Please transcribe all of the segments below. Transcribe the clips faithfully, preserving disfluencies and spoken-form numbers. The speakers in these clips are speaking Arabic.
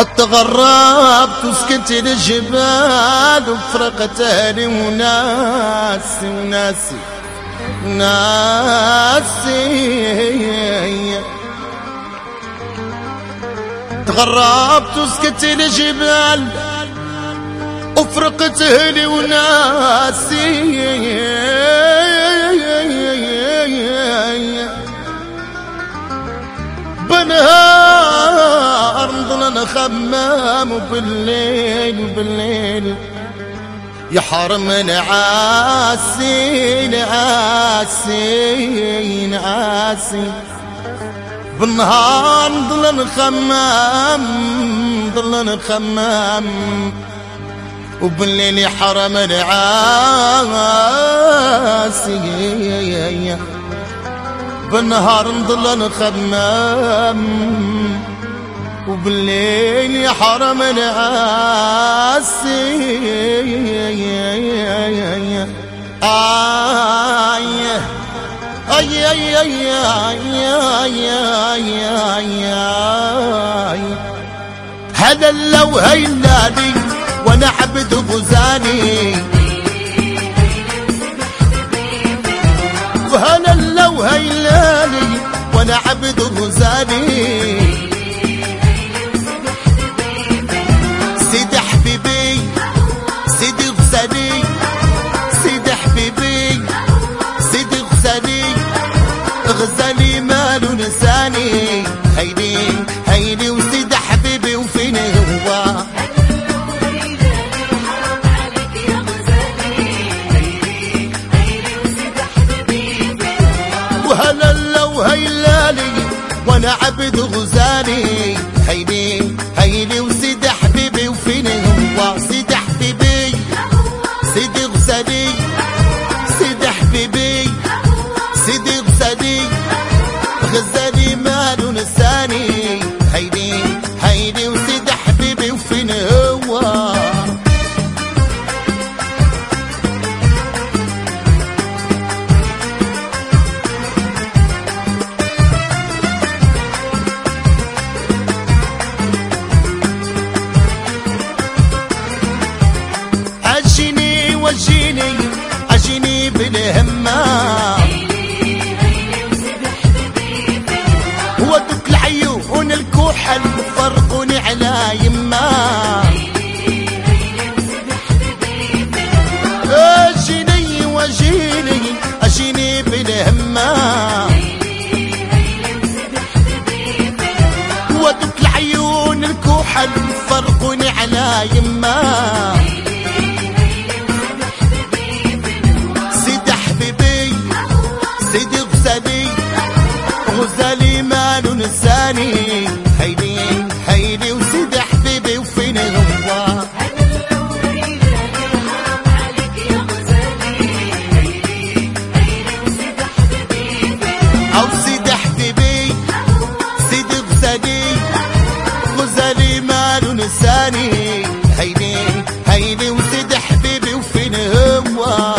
اتغربت وسكنت الجبال وفرقت اهلي وناسي وناسي ناسي. تغربت وسكنت الجبال وفرقت اهلي وناسي. بنهار نضل نخمم وبالليل وبالليل يحرم نعاسي نعاسي نعاسي. بالنهار نضل نخمم نضل نخمم وبالليل يحرم نعاسي. بالنهار نضل نخمم وبالليل يحرم نعاسي. آي آي آي آي آي آي. هذا لو هيلاني وانا عبد غزاني، وهلا لو هيلاني وانا عبد غزاني. سيدي حبيبي سيدي غزالي سيدي حبيبي سيدي غزالي غزالي مالو نساني. هيلي هيلي وسيدي حبيبي وفين هو؟ وهلا لو هيلالي وانا عبد غزالي. هيلي هيلي وسيدي حبيبي وفين هو؟ سيدي حبيبي سيدي غزالي سيدي حبيبي سيدي غزالي غزالي مالو نساني. هيلي هيلي وسيدي حبيبي وفين هو؟ عجيني وجيني عجيني بالهمة، ودك العيون الكحل فرقوني على يما. عجيني وجيني عجيني بالهمة، ودك العيون الكحل فرقوني على يما. سيدي غزالي غزالي مالو نساني. هيلي هيلي وسيدي حبيبي وفين هو؟ أو سيدي حبيبي سيدي غزالي غزالي مالو نساني. هيلي هيلي وسيدي حبيبي وفين هو؟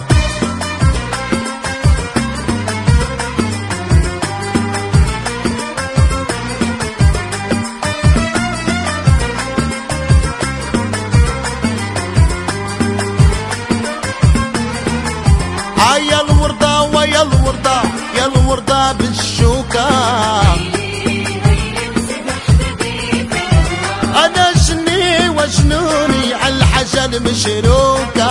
يا الوردة ويا الوردة يا الوردة بالشوكة. أنا جني وجنوني عالحاجة المشروكة.